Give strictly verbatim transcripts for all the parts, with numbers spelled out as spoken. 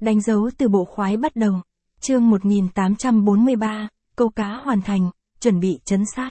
Đánh dấu từ bộ khoái bắt đầu. Chương một nghìn tám trăm bốn mươi ba, câu cá hoàn thành, chuẩn bị trấn sát.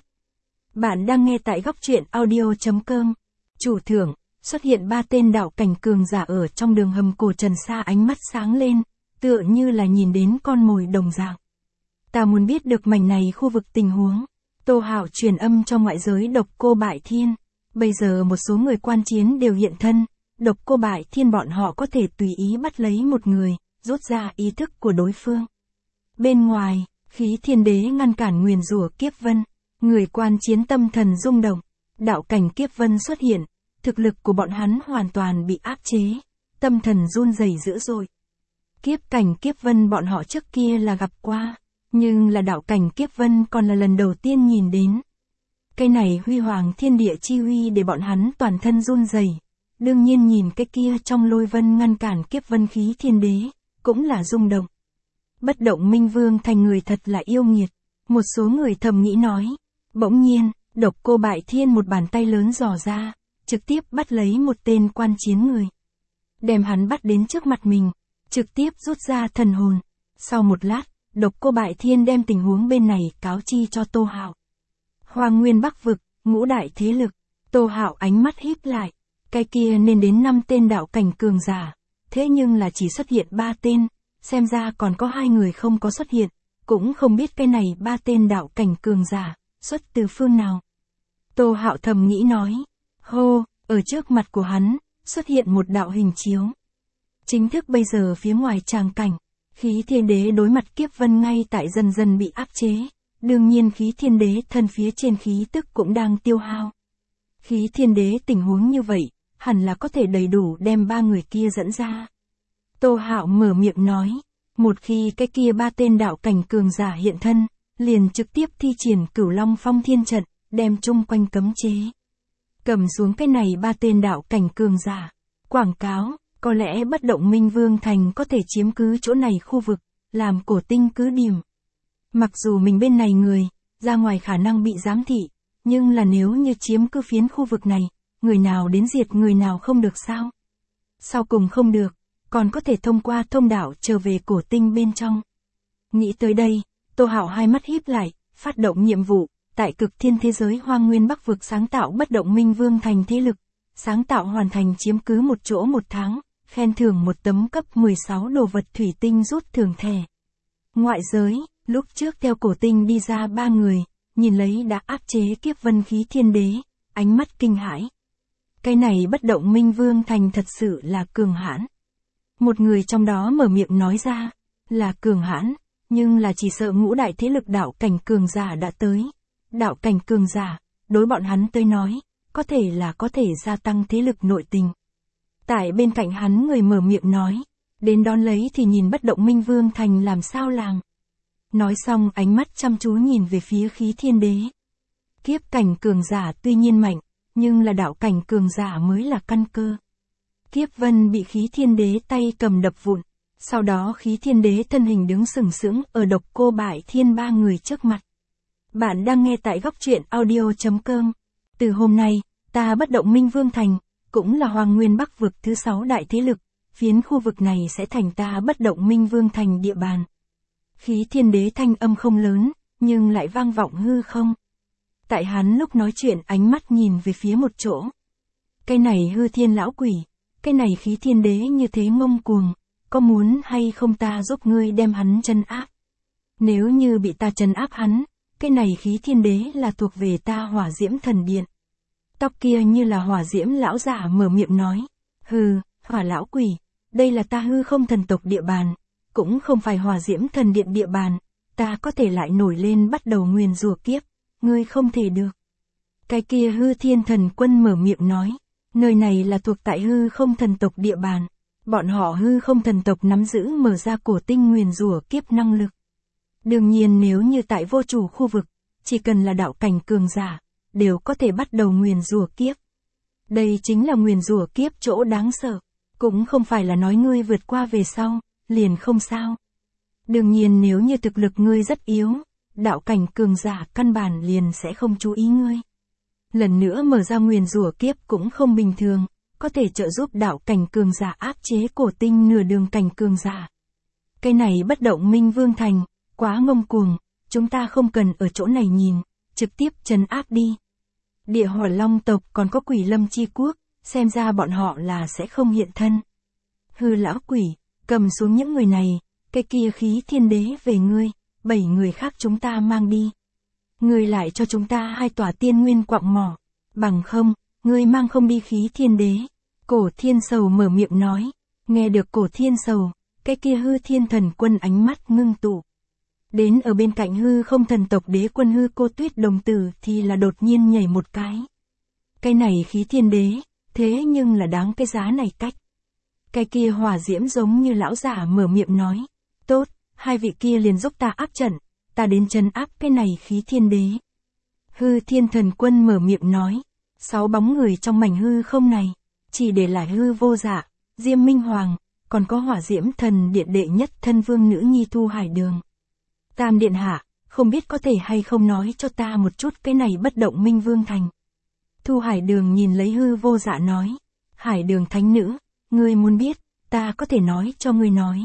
Bạn đang nghe tại góc truyện audio chấm com. Chủ thưởng, xuất hiện ba tên đạo cảnh cường giả ở trong đường hầm cổ Trần Sa, ánh mắt sáng lên, tựa như là nhìn đến con mồi đồng dạng. Ta muốn biết được mảnh này khu vực tình huống. Tô Hạo truyền âm cho ngoại giới Độc Cô Bại Thiên. Bây giờ một số người quan chiến đều hiện thân, Độc Cô Bại Thiên bọn họ có thể tùy ý bắt lấy một người, rút ra ý thức của đối phương. Bên ngoài, khí thiên đế ngăn cản nguyền rủa kiếp vân, người quan chiến tâm thần rung động, đạo cảnh kiếp vân xuất hiện, thực lực của bọn hắn hoàn toàn bị áp chế, tâm thần run rẩy dữ dội. Kiếp cảnh kiếp vân bọn họ trước kia là gặp qua, nhưng là đạo cảnh kiếp vân còn là lần đầu tiên nhìn đến. Cái này huy hoàng thiên địa chi uy để bọn hắn toàn thân run rẩy. Đương nhiên nhìn cái kia trong lôi vân ngăn cản kiếp vân khí thiên đế, cũng là rung động. Bất Động Minh Vương thành người thật là yêu nghiệt, một số người thầm nghĩ nói. Bỗng nhiên, Độc Cô Bại Thiên một bàn tay lớn dò ra, trực tiếp bắt lấy một tên quan chiến người. Đem hắn bắt đến trước mặt mình, trực tiếp rút ra thần hồn. Sau một lát, Độc Cô Bại Thiên đem tình huống bên này cáo chi cho Tô Hạo. Hoang Nguyên Bắc vực, ngũ đại thế lực. Tô Hạo ánh mắt híp lại, cái kia nên đến năm tên đạo cảnh cường giả, thế nhưng là chỉ xuất hiện ba tên, xem ra còn có hai người không có xuất hiện, cũng không biết cái này ba tên đạo cảnh cường giả xuất từ phương nào. Tô Hạo thầm nghĩ nói, hô, ở trước mặt của hắn xuất hiện một đạo hình chiếu. Chính thức bây giờ phía ngoài tràng cảnh, khí thiên đế đối mặt kiếp vân ngay tại dần dần bị áp chế, đương nhiên khí thiên đế thân phía trên khí tức cũng đang tiêu hao. Khí thiên đế tình huống như vậy, hẳn là có thể đầy đủ đem ba người kia dẫn ra. Tô Hạo mở miệng nói, một khi cái kia ba tên đạo cảnh cường giả hiện thân, liền trực tiếp thi triển Cửu Long Phong Thiên trận, đem chung quanh cấm chế. Cầm xuống cái này ba tên đạo cảnh cường giả, quảng cáo, có lẽ Bất Động Minh Vương thành có thể chiếm cứ chỗ này khu vực, làm cổ tinh cứ điểm. Mặc dù mình bên này người, ra ngoài khả năng bị giám thị, nhưng là nếu như chiếm cứ phiến khu vực này, người nào đến diệt người nào không được sao? Sau cùng không được, còn có thể thông qua thông đạo trở về cổ tinh bên trong. Nghĩ tới đây, Tô Hạo hai mắt híp lại, phát động nhiệm vụ, tại cực thiên thế giới Hoang Nguyên Bắc vực sáng tạo Bất Động Minh Vương thành thế lực, sáng tạo hoàn thành chiếm cứ một chỗ một tháng, khen thưởng một tấm cấp mười sáu đồ vật thủy tinh rút thưởng thẻ. Ngoại giới, lúc trước theo cổ tinh đi ra ba người, nhìn lấy đã áp chế kiếp vân khí thiên đế, ánh mắt kinh hãi. Cái này Bất Động Minh Vương thành thật sự là cường hãn. Một người trong đó mở miệng nói ra, là cường hãn, nhưng là chỉ sợ ngũ đại thế lực đạo cảnh cường giả đã tới. Đạo cảnh cường giả, đối bọn hắn tới nói, có thể là có thể gia tăng thế lực nội tình. Tại bên cạnh hắn người mở miệng nói, đến đón lấy thì nhìn Bất Động Minh Vương thành làm sao làm. Nói xong ánh mắt chăm chú nhìn về phía khí thiên đế. Kiếp cảnh cường giả tuy nhiên mạnh, nhưng là đạo cảnh cường giả mới là căn cơ. Kiếp vân bị khí thiên đế tay cầm đập vụn, sau đó khí thiên đế thân hình đứng sừng sững ở Độc Cô Bại Thiên ba người trước mặt. Bạn đang nghe tại góc truyện audio chấm com. Từ hôm nay, ta Bất Động Minh Vương thành, cũng là Hoang Nguyên Bắc vực thứ sáu đại thế lực, phiến khu vực này sẽ thành ta Bất Động Minh Vương thành địa bàn. Khí thiên đế thanh âm không lớn, nhưng lại vang vọng hư không. Tại hắn lúc nói chuyện ánh mắt nhìn về phía một chỗ. Cái này hư thiên lão quỷ, cái này khí thiên đế như thế ngông cuồng, có muốn hay không ta giúp ngươi đem hắn trấn áp? Nếu như bị ta trấn áp hắn, cái này khí thiên đế là thuộc về ta Hỏa Diễm Thần Điện. Tóc kia như là hỏa diễm lão giả mở miệng nói, hừ, hỏa lão quỷ, đây là ta hư không thần tộc địa bàn, cũng không phải Hỏa Diễm Thần Điện địa bàn, ta có thể lại nổi lên bắt đầu nguyền rủa kiếp, ngươi không thể được. Cái kia hư thiên thần quân mở miệng nói, nơi này là thuộc tại hư không thần tộc địa bàn, bọn họ hư không thần tộc nắm giữ mở ra cổ tinh nguyền rủa kiếp năng lực. Đương nhiên nếu như tại vô chủ khu vực, chỉ cần là đạo cảnh cường giả, đều có thể bắt đầu nguyền rủa kiếp. Đây chính là nguyền rủa kiếp chỗ đáng sợ, cũng không phải là nói ngươi vượt qua về sau, liền không sao. Đương nhiên nếu như thực lực ngươi rất yếu, đạo cảnh cường giả căn bản liền sẽ không chú ý ngươi. Lần nữa mở ra nguyền rủa kiếp cũng không bình thường, có thể trợ giúp đạo cảnh cường giả áp chế cổ tinh nửa đường cảnh cường giả, Cái này bất động minh vương thành, quá ngông cuồng, chúng ta không cần ở chỗ này nhìn, trực tiếp trấn áp đi. Địa hỏa long tộc còn có quỷ lâm chi quốc, xem ra bọn họ là sẽ không hiện thân. Hư lão quỷ, cầm xuống những người này, cái kia khí thiên đế về ngươi, bảy người khác chúng ta mang đi. Ngươi lại cho chúng ta hai tòa tiên nguyên quặng mỏ, bằng không, ngươi mang không đi khí thiên đế. Cổ thiên sầu mở miệng nói, nghe được cổ thiên sầu, cái kia hư thiên thần quân ánh mắt ngưng tụ. Đến ở bên cạnh hư không thần tộc đế quân hư cô tuyết đồng tử thì là đột nhiên nhảy một cái. Cái này khí thiên đế, thế nhưng là đáng cái giá này cách. Cái kia hỏa diễm giống như lão giả mở miệng nói, tốt, hai vị kia liền giúp ta áp trận, ta đến trấn áp cái này khí thiên đế. Hư thiên thần quân mở miệng nói, sáu bóng người trong mảnh hư không này, chỉ để lại hư vô dạ, Diêm Minh Hoàng, còn có hỏa diễm thần điện đệ nhất thân vương nữ nhi Thu Hải Đường. Tam điện hạ, không biết có thể hay không nói cho ta một chút cái này bất động minh vương thành. Thu Hải Đường nhìn lấy hư vô dạ nói, Hải Đường thánh nữ, ngươi muốn biết, ta có thể nói cho ngươi nói.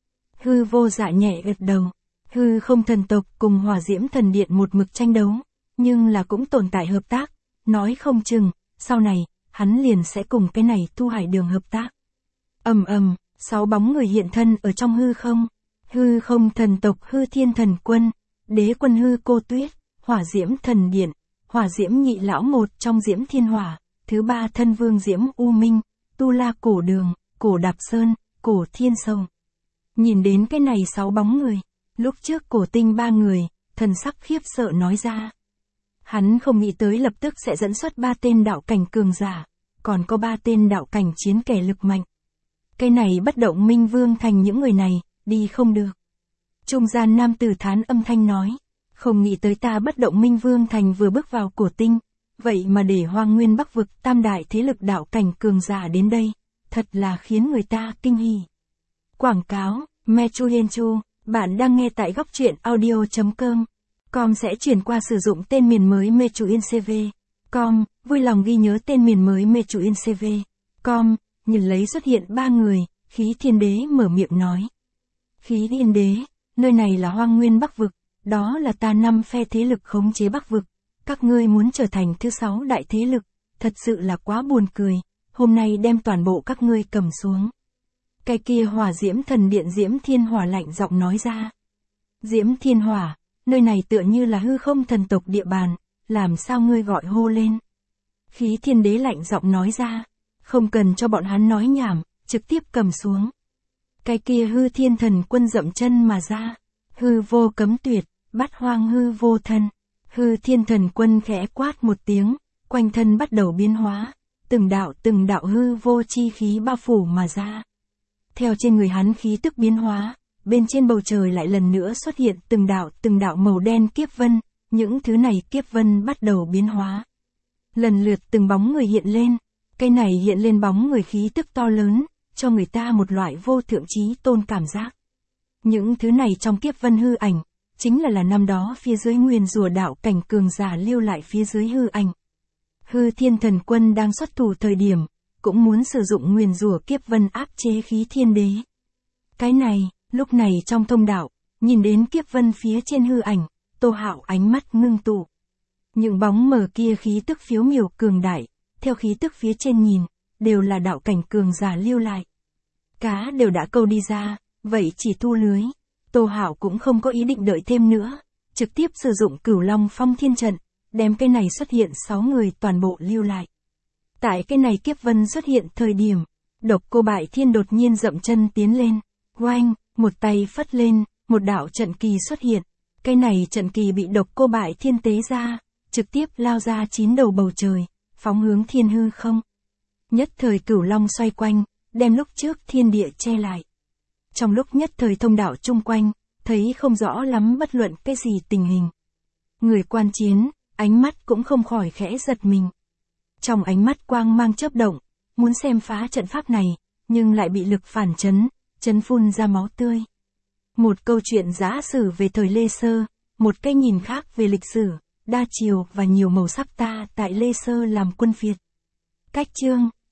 Hư vô dạ nhẹ gật đầu, hư không thần tộc cùng hỏa diễm thần điện một mực tranh đấu, nhưng là cũng tồn tại hợp tác, nói không chừng, sau này, hắn liền sẽ cùng cái này Thu Hải Đường hợp tác. Ầm ầm, sáu bóng người hiện thân ở trong hư không, hư không thần tộc hư thiên thần quân, đế quân hư cô tuyết, hỏa diễm thần điện, hỏa diễm nhị lão một trong diễm thiên hỏa, thứ ba thân vương diễm u minh, tu la cổ đường, cổ đạp sơn, cổ thiên sông. Nhìn đến cái này sáu bóng người, lúc trước cổ tinh ba người, thần sắc khiếp sợ nói ra. Hắn không nghĩ tới lập tức sẽ dẫn xuất ba tên đạo cảnh cường giả, còn có ba tên đạo cảnh chiến kẻ lực mạnh. Cái này bất động minh vương thành những người này, đi không được. Trung gian nam tử thán âm thanh nói, không nghĩ tới ta bất động minh vương thành vừa bước vào cổ tinh, vậy mà để hoang nguyên bắc vực tam đại thế lực đạo cảnh cường giả đến đây, thật là khiến người ta kinh hỉ. Quảng cáo, Mechu Hienchu, bạn đang nghe tại góc truyện audio.com. Com sẽ chuyển qua sử dụng tên miền mới mechuincv. Com, vui lòng ghi nhớ tên miền mới mechuincv. Com, nhìn lấy xuất hiện ba người, khí thiên đế mở miệng nói. Khí thiên đế, nơi này là hoang nguyên bắc vực, đó là ta năm phe thế lực khống chế bắc vực. Các ngươi muốn trở thành thứ sáu đại thế lực, thật sự là quá buồn cười, hôm nay đem toàn bộ các ngươi cầm xuống. Cái kia hỏa diễm thần điện diễm thiên hỏa lạnh giọng nói ra. Diễm thiên hỏa, nơi này tựa như là hư không thần tộc địa bàn, làm sao ngươi gọi hô lên. Khí thiên đế lạnh giọng nói ra, không cần cho bọn hắn nói nhảm, trực tiếp cầm xuống. Cái kia hư thiên thần quân dậm chân mà ra, hư vô cấm tuyệt, bắt hoang hư vô thân. Hư thiên thần quân khẽ quát một tiếng, quanh thân bắt đầu biến hóa, từng đạo từng đạo hư vô chi khí bao phủ mà ra. Theo trên người hắn khí tức biến hóa, bên trên bầu trời lại lần nữa xuất hiện từng đạo từng đạo màu đen kiếp vân, những thứ này kiếp vân bắt đầu biến hóa. Lần lượt từng bóng người hiện lên, cái này hiện lên bóng người khí tức to lớn, cho người ta một loại vô thượng chí tôn cảm giác. Những thứ này trong kiếp vân hư ảnh, chính là là năm đó phía dưới nguyền rủa đạo cảnh cường giả lưu lại phía dưới hư ảnh. Hư thiên thần quân đang xuất thủ thời điểm, cũng muốn sử dụng nguyền rủa kiếp vân áp chế khí thiên đế. Cái này, lúc này trong thông đạo, nhìn đến kiếp vân phía trên hư ảnh, Tô Hạo ánh mắt ngưng tụ. Những bóng mờ kia khí tức phiếu miểu cường đại, theo khí tức phía trên nhìn, đều là đạo cảnh cường giả lưu lại. Cá đều đã câu đi ra, vậy chỉ thu lưới. Tô Hạo cũng không có ý định đợi thêm nữa, trực tiếp sử dụng Cửu Long Phong Thiên trận, đem cái này xuất hiện sáu người toàn bộ lưu lại. Tại cái này kiếp vân xuất hiện thời điểm, Độc Cô Bại Thiên đột nhiên dậm chân tiến lên, oanh, một tay phất lên, một đạo trận kỳ xuất hiện. Cái này trận kỳ bị Độc Cô Bại Thiên tế ra, trực tiếp lao ra chín đầu bầu trời, phóng hướng thiên hư không. Nhất thời Cửu Long xoay quanh, đem lúc trước thiên địa che lại. Trong lúc nhất thời thông đạo chung quanh, thấy không rõ lắm bất luận cái gì tình hình. Người quan chiến, ánh mắt cũng không khỏi khẽ giật mình. Trong ánh mắt quang mang chớp động, muốn xem phá trận pháp này, nhưng lại bị lực phản chấn, chấn phun ra máu tươi. Một câu chuyện giả sử về thời Lê Sơ, một cái nhìn khác về lịch sử, đa chiều và nhiều màu sắc ta tại Lê Sơ làm quân Việt. Cách chương